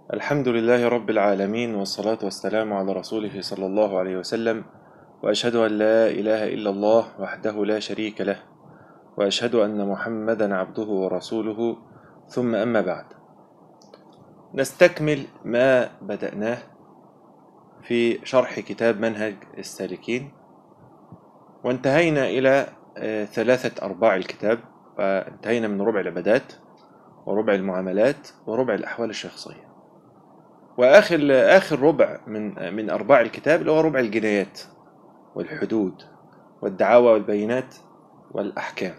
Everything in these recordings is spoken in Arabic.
الحمد لله رب العالمين، والصلاة والسلام على رسوله صلى الله عليه وسلم. وأشهد أن لا إله إلا الله وحده لا شريك له، وأشهد أن محمدا عبده ورسوله. ثم أما بعد، نستكمل ما بدأناه في شرح كتاب منهج السالكين، وانتهينا إلى 3/4 الكتاب، وانتهينا من ربع العبادات وربع المعاملات وربع الأحوال الشخصية. وآخر ربع من أرباع الكتاب اللي هو ربع الجنايات والحدود والدعاوى والبينات والأحكام.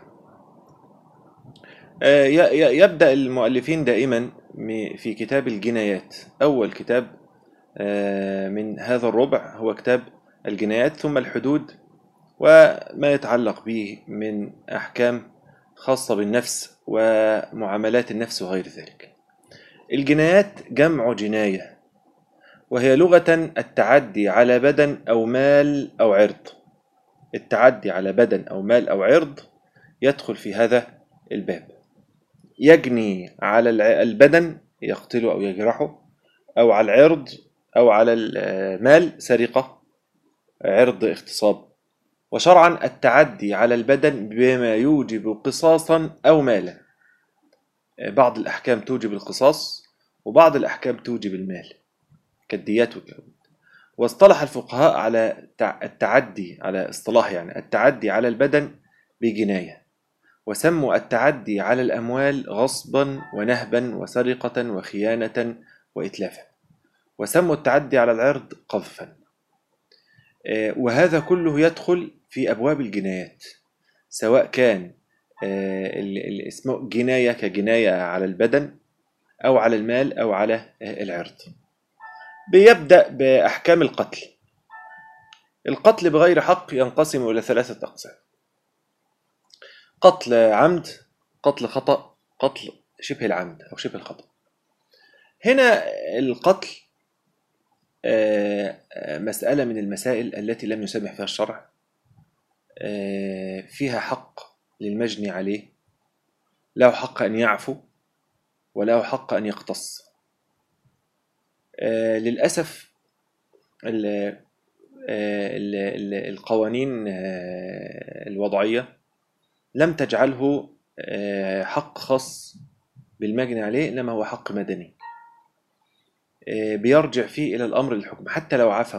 يبدأ المؤلفين دائما في كتاب الجنايات. أول كتاب من هذا الربع هو كتاب الجنايات، ثم الحدود وما يتعلق به من أحكام خاصة بالنفس ومعاملات النفس وغير ذلك. الجنايات جمع جناية، وهي لغة التعدي على بدن أو مال أو عرض. التعدي على بدن أو مال أو عرض يدخل في هذا الباب. يجني على البدن، يقتله أو يجرحه، أو على العرض أو على المال، سرقة، عرض، اغتصاب. وشرعا التعدي على البدن بما يوجب قصاصا أو مالا. بعض الأحكام توجب القصاص، وبعض الأحكام توجب المال كالديات والكلام. واصطلح الفقهاء على التعدي، على اصطلاح يعني التعدي على البدن بجناية، وسموا التعدي على الأموال غصبا ونهبا وسرقة وخيانة وإتلافا، وسموا التعدي على العرض قذفا. وهذا كله يدخل في أبواب الجنايات، سواء كان اسمه جناية كجناية على البدن أو على المال أو على العرض. بيبدأ بأحكام القتل. القتل بغير حق ينقسم إلى 3 أقسام: قتل عمد، قتل خطأ، قتل شبه العمد أو شبه الخطأ. هنا القتل مسألة من المسائل التي لم يسمح فيها الشرع. فيها حق للمجني عليه، له حق أن يعفو وله حق أن يقتص. للأسف القوانين الوضعية لم تجعله حق خاص بالمجني عليه، إنما هو حق مدني بيرجع فيه إلى الأمر للحكم. حتى لو عفى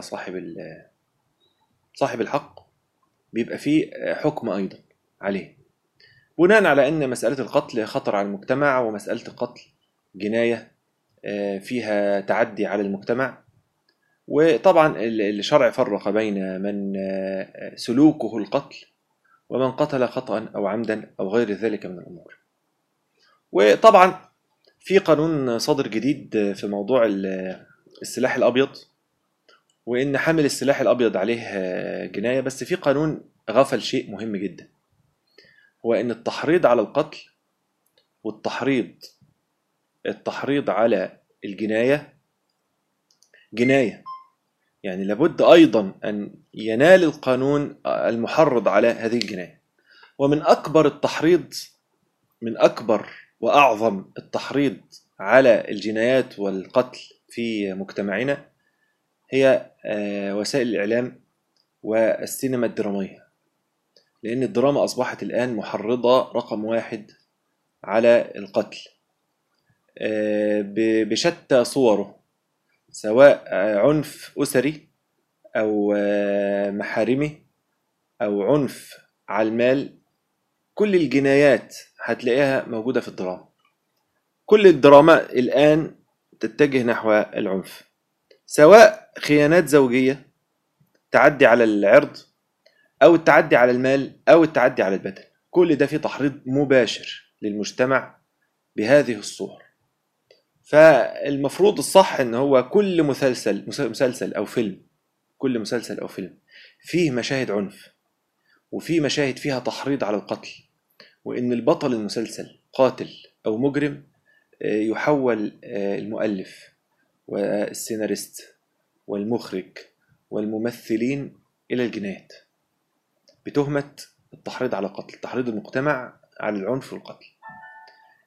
صاحب الحق، بيبقى فيه حكم أيضا عليه، بناء على أن مسألة القتل خطر على المجتمع، ومسألة القتل جناية فيها تعدي على المجتمع. وطبعا الشرع فرق بين من سلوكه القتل ومن قتل خطأ أو عمدا أو غير ذلك من الأمور. وطبعا في قانون صادر جديد في موضوع السلاح الأبيض، وإن حامل السلاح الأبيض عليه جناية. بس في قانون غفل شيء مهم جدا، هو إن التحريض على القتل والتحريض على الجناية جناية. يعني لابد أيضا أن ينال القانون المحرض على هذه الجناية. ومن أكبر وأعظم التحريض على الجنايات والقتل في مجتمعنا هي وسائل الإعلام والسينما الدرامية، لأن الدراما أصبحت الآن محرضة رقم 1 على القتل بشتى صوره، سواء عنف أسري أو محارمي أو عنف على المال. كل الجنايات هتلاقيها موجودة في الدراما. كل الدراما الآن تتجه نحو العنف، سواء خيانات زوجية، تعدي على العرض، أو التعدي على المال، أو التعدي على البدن. كل ده فيه تحريض مباشر للمجتمع بهذه الصور. فالمفروض الصح ان هو كل مسلسل او فيلم، كل مسلسل او فيلم فيه مشاهد عنف وفيه مشاهد فيها تحريض على القتل، وان البطل المسلسل قاتل او مجرم، يحول المؤلف والسيناريست والمخرج والممثلين الى الجنايات بتهمة التحريض على القتل، تحريض المجتمع على العنف والقتل.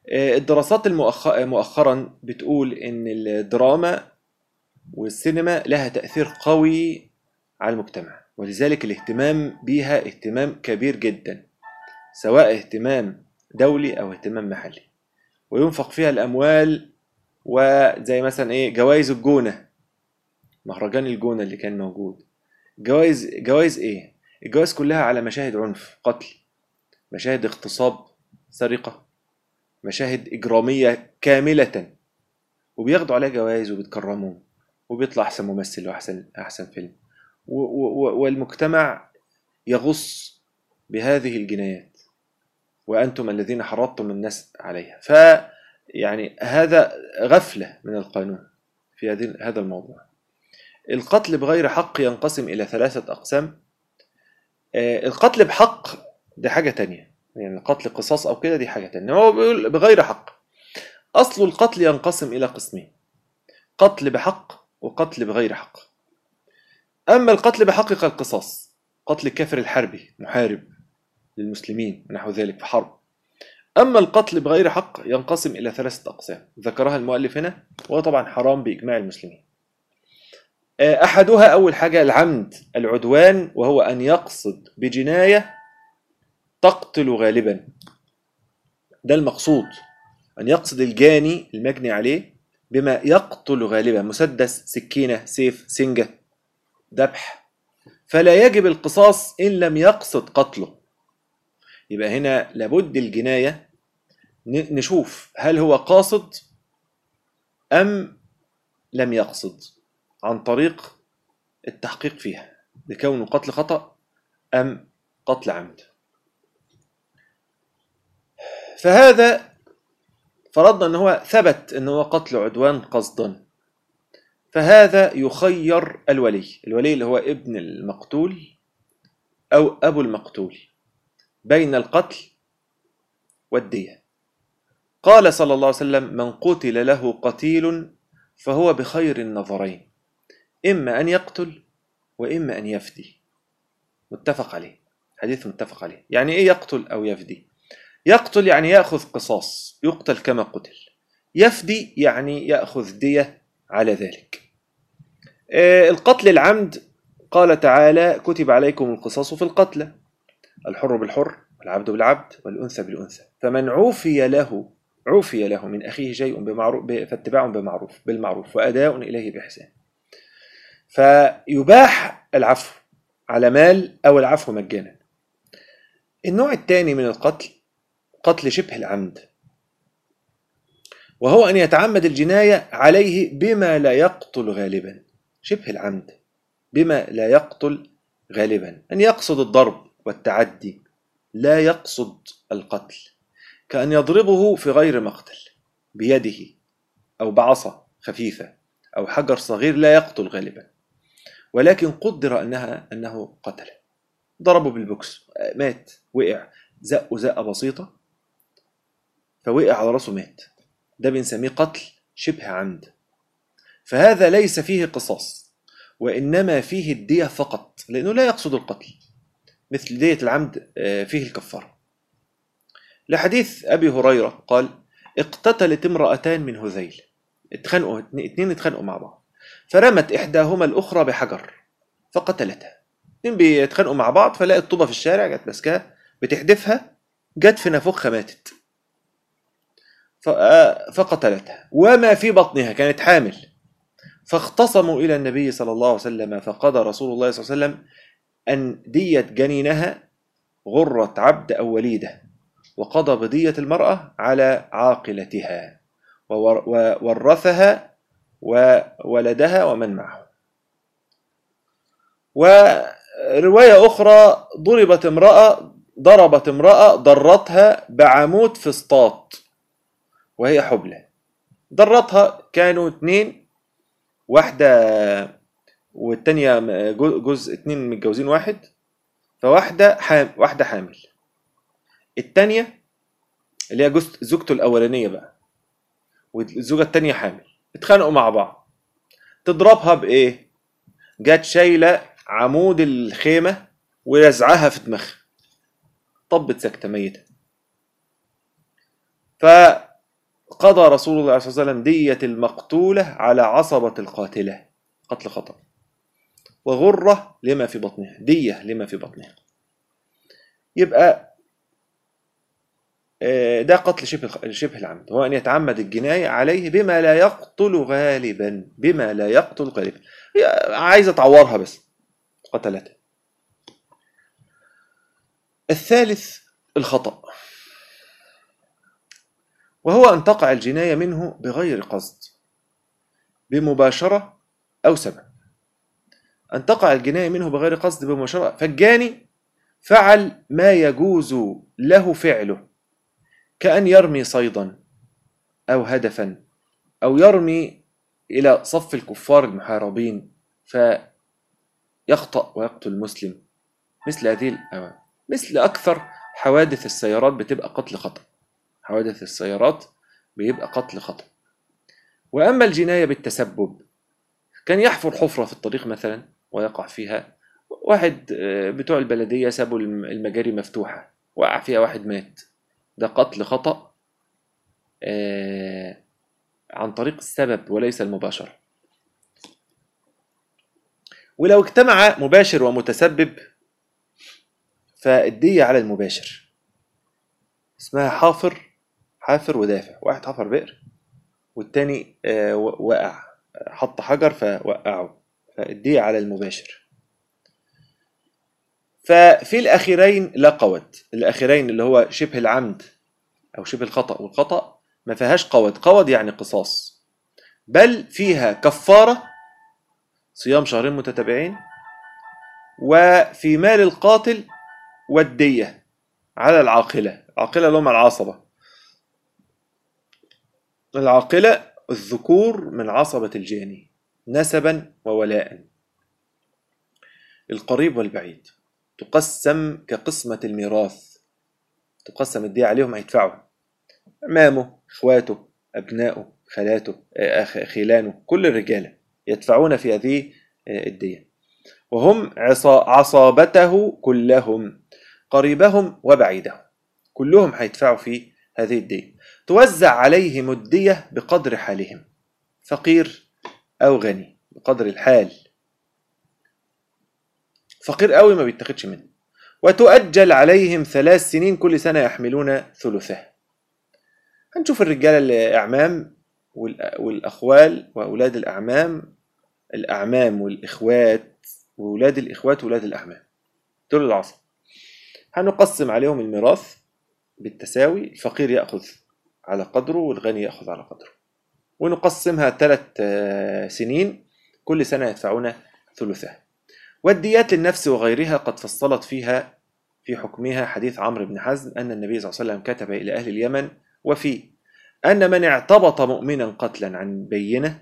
الدراسات مؤخرا بتقول ان الدراما والسينما لها تأثير قوي على المجتمع، ولذلك الاهتمام بيها اهتمام كبير جدا، سواء اهتمام دولي او اهتمام محلي، وينفق فيها الاموال. وزي مثلا ايه جوائز الجونة، مهرجان الجونة اللي كان موجود، جوائز ايه؟ الجوائز كلها على مشاهد عنف، قتل، مشاهد اغتصاب، سرقة، مشاهد إجرامية كاملة، وبياخدوا عليها جوائز وبتكرمهم، وبيطلع أحسن ممثل وأحسن فيلم، والمجتمع يغص بهذه الجنايات، وأنتم الذين حرضتم الناس عليها. يعني هذا غفلة من القانون في هذا الموضوع. القتل بغير حق ينقسم إلى 3 أقسام. القتل بحق دي حاجة تانية، يعني القتل قصاص أو كده دي حاجة تانية. هو بيقول بغير حق. أصل القتل ينقسم إلى قسمين: قتل بحق وقتل بغير حق. أما القتل بحق كالقصاص، قتل الكافر الحربي محارب للمسلمين ونحو ذلك في حرب. أما القتل بغير حق ينقسم إلى 3 أقسام ذكرها المؤلف هنا، وهو طبعا حرام بإجماع المسلمين. أحدها أول حاجة العمد، العدوان، وهو أن يقصد بجناية تقتل غالبا. ده المقصود، أن يقصد الجاني المجني عليه بما يقتل غالبا، مسدس، سكينة، سيف، سنجة، ذبح، فلا يجب القصاص إن لم يقصد قتله. يبقى هنا لابد الجناية نشوف هل هو قاصد أم لم يقصد، عن طريق التحقيق فيها لكونه قتل خطأ أم قتل عمد. فهذا فرضنا أنه ثبت أنه قتل عدوان قصدا، فهذا يخير الولي اللي هو ابن المقتول أو أبو المقتول بين القتل والدية. قال صلى الله عليه وسلم: من قتل له قتيل فهو بخير النظرين، إما أن يقتل وإما أن يفدي. متفق عليه، حديث متفق عليه. يعني إيه يقتل أو يفدي؟ يقتل يعني يأخذ قصاص، يقتل كما قتل. يفدي يعني يأخذ دية على ذلك. القتل العمد قال تعالى: كتب عليكم القصاص في القتلى، الحر بالحر والعبد بالعبد والأنثى بالأنثى، فمن عوفي له من أخيه شيء بمعروف فاتباع بالمعروف وأداء إليه بإحسان. فيباح العفو على مال أو العفو مجانا. النوع الثاني من القتل قتل شبه العمد، وهو أن يتعمد الجناية عليه بما لا يقتل غالبا. شبه العمد بما لا يقتل غالبا، أن يقصد الضرب والتعدي، لا يقصد القتل، كأن يضربه في غير مقتل بيده أو بعصا خفيفة أو حجر صغير، لا يقتل غالبا، ولكن قدر أنه قتل. ضربه بالبوكس، مات، وقع، زقه بسيطة فوقع على رأسه مات. ده بنسميه قتل شبه عمد. فهذا ليس فيه قصاص، وإنما فيه الدية فقط، لأنه لا يقصد القتل، مثل دية العمد فيه الكفارة. لحديث أبي هريرة قال: اقتتلت امرأتان من هذيل، اتنين اتخانقوا مع بعض، فرمت إحداهما الأخرى بحجر فقتلتها. اتنين بيتخانقوا مع بعض، فلقت طوبة في الشارع، جت ماسكاها بتحدفها، جت في نافوخها ماتت، فقتلتها وما في بطنها، كانت حامل. فاختصموا إلى النبي صلى الله عليه وسلم، فقضى رسول الله صلى الله عليه وسلم أن دية جنينها غرة عبد أو وليدة، وقضى بدية المرأة على عاقلتها، وورثها وولدها ومن معه. ورواية أخرى: ضربت امرأة ضرتها بعمود فسطاط وهي حبلى. ضرتها، كانوا 2، واحدة والتانية جزء، 2 متجوزين واحد، فواحدة واحدة حامل، التانية اللي هي زوجته الأولانية بقى، والزوجة التانية حامل، اتخانقوا مع بعض. تضربها بإيه؟ جات شايلة عمود الخيمة ورزعها في دماغها، طبت سكتة ميتة. قضى رسول الله صلى الله عليه وسلم دية المقتولة على عصبة القاتلة، قتل خطأ، وغرة لما في بطنها، دية لما في بطنها. يبقى ده قتل شبه العمد، هو أن يتعمد الجناية عليه بما لا يقتل غالبا، بما لا يقتل غالبا، عايزة تعورها بس قتلتها. الثالث الخطأ، وهو أن تقع الجناية منه بغير قصد، بمباشرة أو سبب. أن تقع الجناية منه بغير قصد بمباشرة، فالجاني فعل ما يجوز له فعله، كأن يرمي صيدا أو هدفا، أو يرمي إلى صف الكفار المحاربين فيخطأ ويقتل المسلم. مثل هذه الأوامر، مثل أكثر حوادث السيارات بتبقى قتل خطأ، حوادث السيارات بيبقى قتل خطأ. وأما الجناية بالتسبب، كان يحفر حفرة في الطريق مثلا ويقع فيها، واحد بتوع البلدية سابوا المجاري مفتوحة، وقع فيها واحد مات، ده قتل خطأ عن طريق السبب وليس المباشرة. ولو اجتمع مباشر ومتسبب فالدية على المباشر، اسمها حافر ودافع. واحد حفر بئر والتاني وقع، حط حجر فوقعه، فالدية على المباشر. ففي الأخيرين لا قود، الأخيرين اللي هو شبه العمد أو شبه الخطأ والخطأ ما فيهاش قود، قود يعني قصاص، بل فيها كفارة صيام شهرين متتابعين، وفي مال القاتل والدية على العاقلة، العاقلة اللي هم العصبة، العاقلة الذكور من عصبة الجاني نسبا وولاء، القريب والبعيد، تقسم كقسمة الميراث، تقسم الدية عليهم، هيدفعوا أمامه، إخواته، أبنائه، خالاته، خيلانه، كل الرجالة يدفعون في هذه الدية، وهم عصابته كلهم، قريبهم وبعيدهم، كلهم هيدفعوا في هذه الدية. توزع عليهم الدية بقدر حالهم، فقير أو غني بقدر الحال، فقير قوي ما بيتاخدش منه. وتؤجل عليهم 3 سنين، كل سنة يحملون ثلثه. هنشوف الرجالة الأعمام والأخوال وأولاد الأعمام والإخوات وأولاد الإخوات وأولاد الأعمام، دول العصر. هنقسم عليهم الميراث بالتساوي، الفقير يأخذ على قدره والغني يأخذ على قدره، ونقسمها 3 سنين، كل سنة يدفعون ثلثها. والديات للنفس وغيرها قد فصلت فيها في حكمها حديث عمرو بن حزم أن النبي صلى الله عليه وسلم كتب إلى أهل اليمن وفيه أن من اعتبط مؤمنا قتلا عن بينة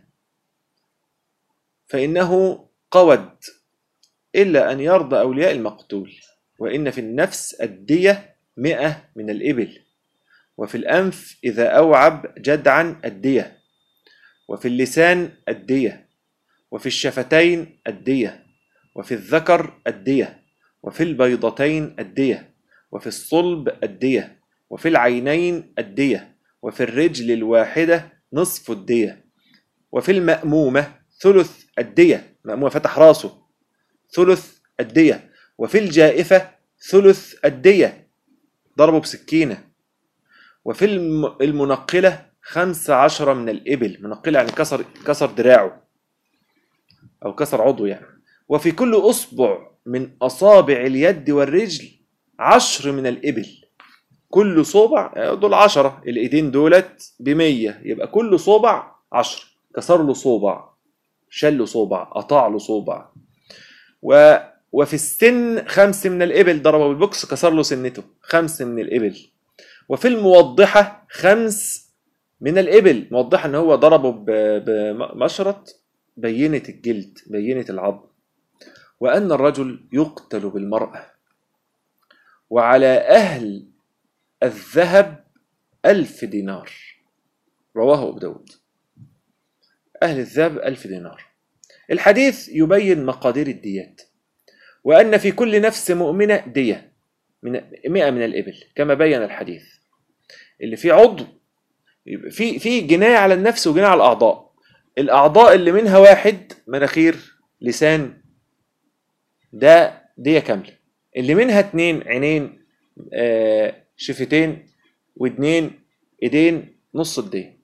فإنه قود إلا أن يرضى أولياء المقتول، وإن في النفس الدية 100 من الإبل، وفي الأنف إذا أوعب جدعا الدية، وفي اللسان الدية، وفي الشفتين الدية، وفي الذكر الدية، وفي البيضتين الدية، وفي الصلب الدية، وفي العينين الدية، وفي الرجل الواحدة نصف الدية، وفي المأمومة ثلث الدية، مأمومة فتح راسه ثلث الدية، وفي الجائفة ثلث الدية ضربه بسكينة، وفي المنقلة 15 من الإبل، منقلة يعني كسر دراعه أو كسر عضو يعني، وفي كل أصبع من أصابع اليد والرجل 10 من الإبل، كل صوبع دول 10، الإيدين دولت ب100، يبقى كل صوبع 10، كسر له صوبع، شل له صوبع، قطع له صوبع. وفي السن 5 من الإبل، ضربه بالبوكس كسر له سنته 5 من الإبل. وفي الموضحة 5 من الإبل، موضحة ان هو ضربه بمشرط بينة الجلد، بينة العظم. وأن الرجل يقتل بالمرأة، وعلى أهل الذهب 1000 دينار، رواه أبو داود. أهل الذهب 1000 دينار. الحديث يبين مقادير الديات، وأن في كل نفس مؤمنة دية 100 من الإبل كما بين الحديث. اللي فيه عضو يبقى في جناية على النفس وجناية على الأعضاء. الأعضاء اللي منها واحد، مناخير، لسان، ده دية كاملة. اللي منها اتنين، عينين، شفتين، ودنين، ايدين، نص الدية.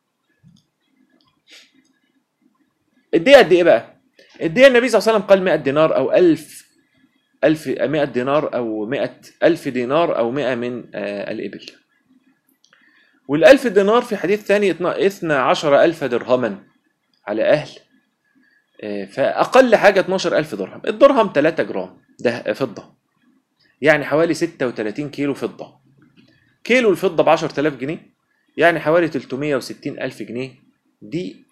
الدية قد ايه بقى؟ الدية النبي صلى الله عليه وسلم قال 100 دينار أو 100 دينار أو 100,000 دينار أو 100 من الإبل. وال1000 دينار في حديث ثاني 12,000 درهما على أهل. فأقل حاجة 12,000 درهم. الدرهم 3 جرام ده فضة، يعني حوالي 36 كيلو فضة. كيلو الفضة ب10,000 جنيه، يعني حوالي 360,000 جنيه. دي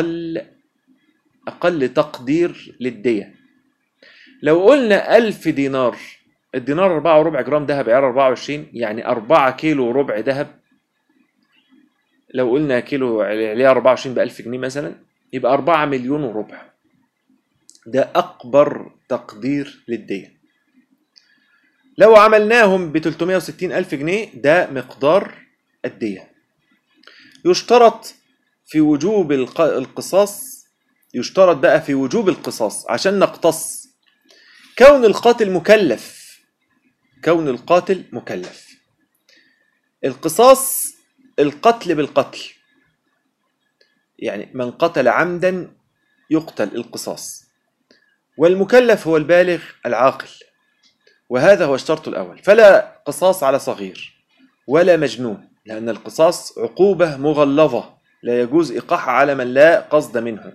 أقل تقدير للدية. لو قلنا 1000 دينار، الدينار 4 وربع جرام دهب، عيار 24، يعني 4 كيلو وربع دهب. لو قلنا كيلو عليه 24 ب1000 جنيه مثلا، يبقى 4 مليون وربع. ده أكبر تقدير للدية. لو عملناهم ب 360,000 جنيه، ده مقدار الدية. يشترط في وجوب القصاص، يشترط بقى في وجوب القصاص عشان نقتص كون القاتل مكلف. كون القاتل مكلف. القصاص القتل بالقتل، يعني من قتل عمدا يقتل، القصاص. والمكلف هو البالغ العاقل، وهذا هو الشرط الأول. فلا قصاص على صغير ولا مجنون، لأن القصاص عقوبة مغلظة لا يجوز إيقاعها على من لا قصد منه.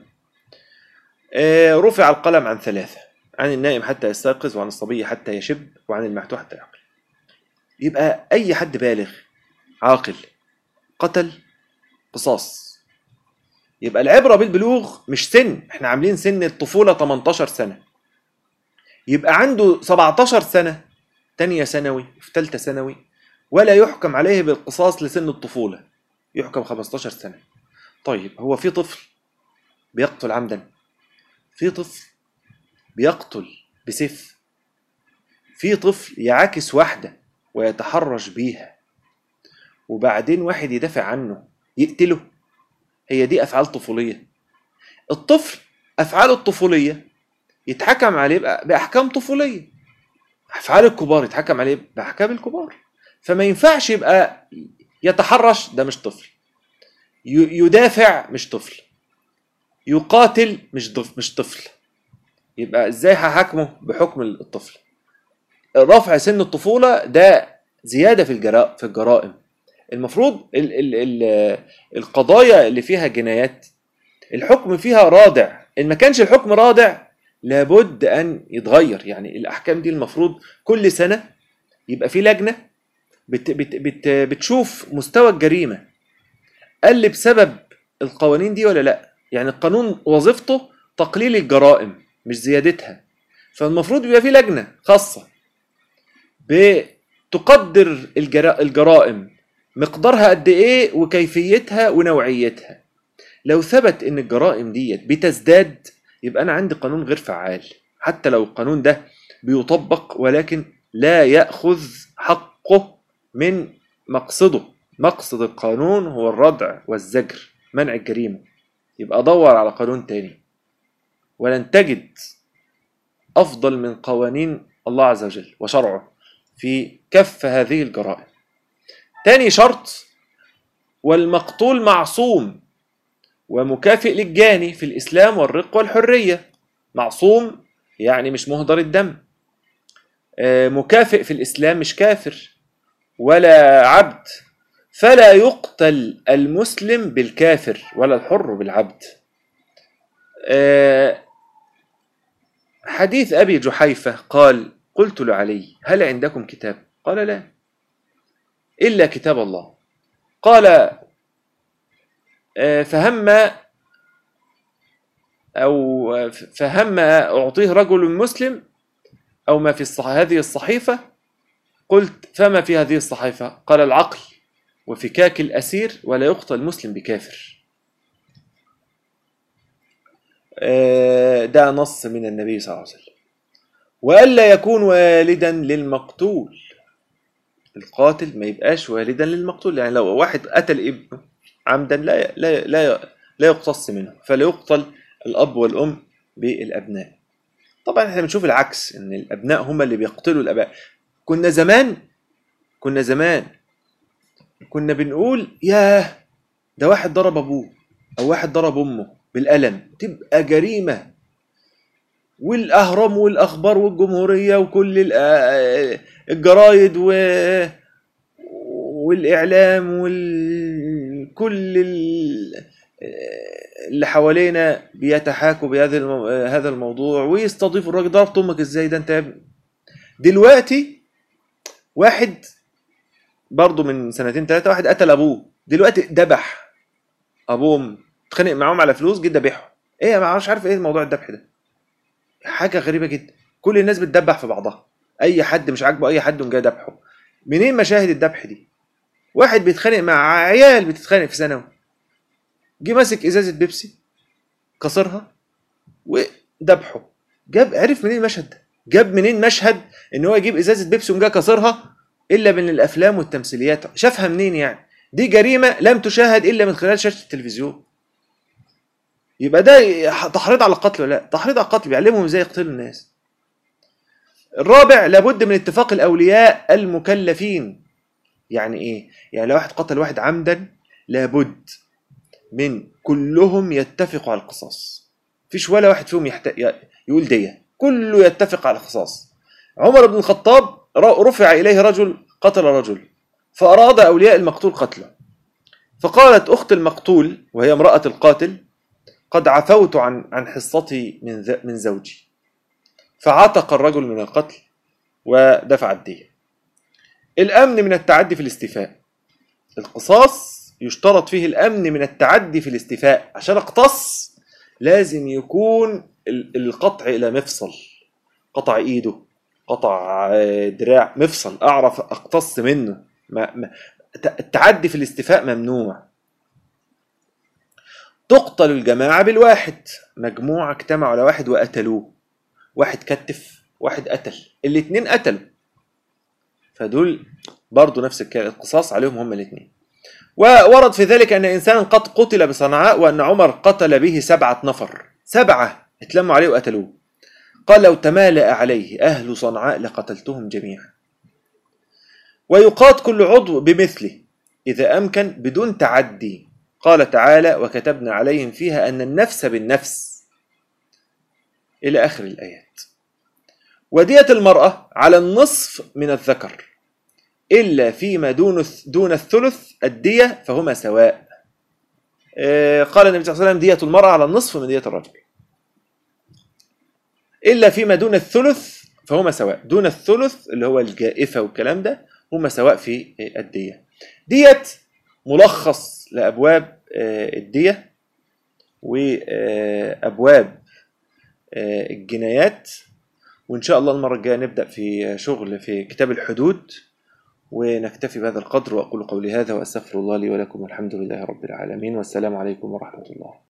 رفع القلم عن 3: عن النائم حتى يستيقظ، وعن الصبي حتى يشب، وعن المعتوه حتى يعقل. يبقى أي حد بالغ عاقل قتل، قصاص. يبقى العبرة بالبلوغ مش سن، احنا عاملين سن الطفولة 18 سنة. يبقى عنده 17 سنة، تانية ثانوي، في تالتة ثانوي، ولا يحكم عليه بالقصاص لسن الطفولة، يحكم 15 سنة. طيب هو في طفل بيقتل عمدا، في طفل بيقتل بسيف، في طفل يعاكس واحدة ويتحرش بيها وبعدين واحد يدافع عنه يقتله. هي دي أفعال طفولية. الطفل أفعاله الطفولية يتحكم عليه بأحكام طفولية، أفعال الكبار يتحكم عليه بأحكام الكبار. فما ينفعش يبقى يتحرش، ده مش طفل، يدافع مش طفل، يقاتل مش طفل. يبقى ازاي هحاكمه بحكم الطفل؟ رفع سن الطفولة ده زيادة في الجرائم. المفروض القضايا اللي فيها جنايات الحكم فيها رادع. إن ما كانش الحكم رادع لابد أن يتغير. يعني الأحكام دي المفروض كل سنة يبقى في لجنة بتشوف مستوى الجريمة قل بسبب القوانين دي ولا لا. يعني القانون وظيفته تقليل الجرائم مش زيادتها. فالمفروض يبقى في لجنة خاصة بتقدر الجرائم، مقدارها قد ايه وكيفيتها ونوعيتها. لو ثبت ان الجرائم ديت بتزداد، يبقى انا عندي قانون غير فعال، حتى لو القانون ده بيطبق ولكن لا يأخذ حقه من مقصده. مقصد القانون هو الردع والزجر، منع الجريمة. يبقى دور على قانون تاني، ولن تجد أفضل من قوانين الله عز وجل وشرعه في كف هذه الجرائم. تاني شرط: والمقتول معصوم ومكافئ للجاني في الإسلام والرق والحرية. معصوم يعني مش مهدر الدم، مكافئ في الإسلام مش كافر ولا عبد. فلا يقتل المسلم بالكافر ولا الحر بالعبد. حديث أبي جحيفة قال: قلت لعلي: هل عندكم كتاب؟ قال: لا، إلا كتاب الله. قال: فهم أعطيه رجل مسلم أو ما في هذه الصحيفة. قلت: فما في هذه الصحيفة؟ قال: العقل وفكاك الأسير، ولا يقتل مسلم بكافر. ده نص من النبي صلى الله عليه وسلم. وألا يكون والدا للمقتول. القاتل ما يبقاش والدا للمقتول. يعني لو واحد قتل ابنه عمدا لا يقتص منه، فلا يقتل الأب والأم بالأبناء. طبعا احنا بنشوف العكس، ان الأبناء هم اللي بيقتلوا الآباء. كنا زمان كنا بنقول ياه ده واحد ضرب أبوه أو واحد ضرب أمه بالقلم، تبقى جريمة، والأهرام والأخبار والجمهورية وكل الجرايد والإعلام وكل اللي حوالينا بيتحاكوا هذا الموضوع، ويستضيفوا الراجل ضربت أمك إزاي ده أنت يا ابني. دلوقتي واحد برضه من سنتين ثلاثة واحد قتل أبوه، دلوقتي ذبح أبوه، اتخانق معاهم على فلوس، جه ذبحه. إيه ما مش عارف إيه موضوع الذبح ده، حاجة غريبة جدا. كل الناس بتدبح في بعضها، أي حد مش عاجبه أي حد جاي ذبحه. منين مشاهد الذبح دي؟ واحد بيتخانق مع عيال بتتخانق في ثانوي، جه ماسك ازازه بيبسي كسرها وذبحه. عرف منين المشهد ده؟ جاب منين مشهد ان هو يجيب ازازه بيبسي وجا كسرها؟ الا من الافلام والتمثيليات. شافها منين يعني؟ دي جريمه لم تشاهد الا من خلال شاشه التلفزيون. يبقى ده تحريض على القتل ولا لا؟ تحريض على القتل، بيعلمهم ازاي يقتلوا الناس. الرابع، لابد من اتفاق الاولياء المكلفين. يعني ايه؟ يعني لو واحد قتل واحد عمدا لابد من كلهم يتفقوا على القصاص، مفيش ولا واحد فيهم يقول دية، كله يتفق على القصاص. عمر بن الخطاب رفع إليه رجل قتل رجل، فأراد أولياء المقتول قتله، فقالت أخت المقتول وهي امرأة القاتل قد عفوت عن حصتي من زوجي، فعتق الرجل من القتل ودفع الدية. الأمن من التعدي في الاستيفاء. القصاص يشترط فيه الأمن من التعدي في الاستيفاء. عشان اقتص لازم يكون القطع إلى مفصل، قطع إيده، قطع دراع، مفصل أعرف أقتص منه. التعدي في الاستيفاء ممنوع. تقتل الجماعة بالواحد، مجموعة اجتمعوا على واحد وقتلوه، واحد كتف واحد قتل، الاتنين قتلوا، فدول برضو نفس القصاص عليهم هم الاثنين. وورد في ذلك أن إنسانا قد قتل بصنعاء وأن عمر قتل به 7 نفر، 7 اتلموا عليه وقتلوه. قال لو تمالأ عليه أهل صنعاء لقتلتهم جميعا. ويقاد كل عضو بمثله إذا أمكن بدون تعدي. قال تعالى وكتبنا عليهم فيها أن النفس بالنفس إلى آخر الآيات. ودية المرأة على النصف من الذكر إلا فيما دون الثلث الدية فهما سواء. قال النبي صلى الله عليه وسلم دية المرأة على النصف من دية الرجل، إلا فيما دون الثلث فهما سواء. دون الثلث اللي هو الجائفة والكلام ده هما سواء في الدية. دية ملخص لأبواب الدية وأبواب الجنايات. وإن شاء الله المرة الجاية نبدأ في شغل في كتاب الحدود، ونكتفي بهذا القدر. وأقول قولي هذا وأستغفر الله لي ولكم والحمد لله رب العالمين، والسلام عليكم ورحمة الله.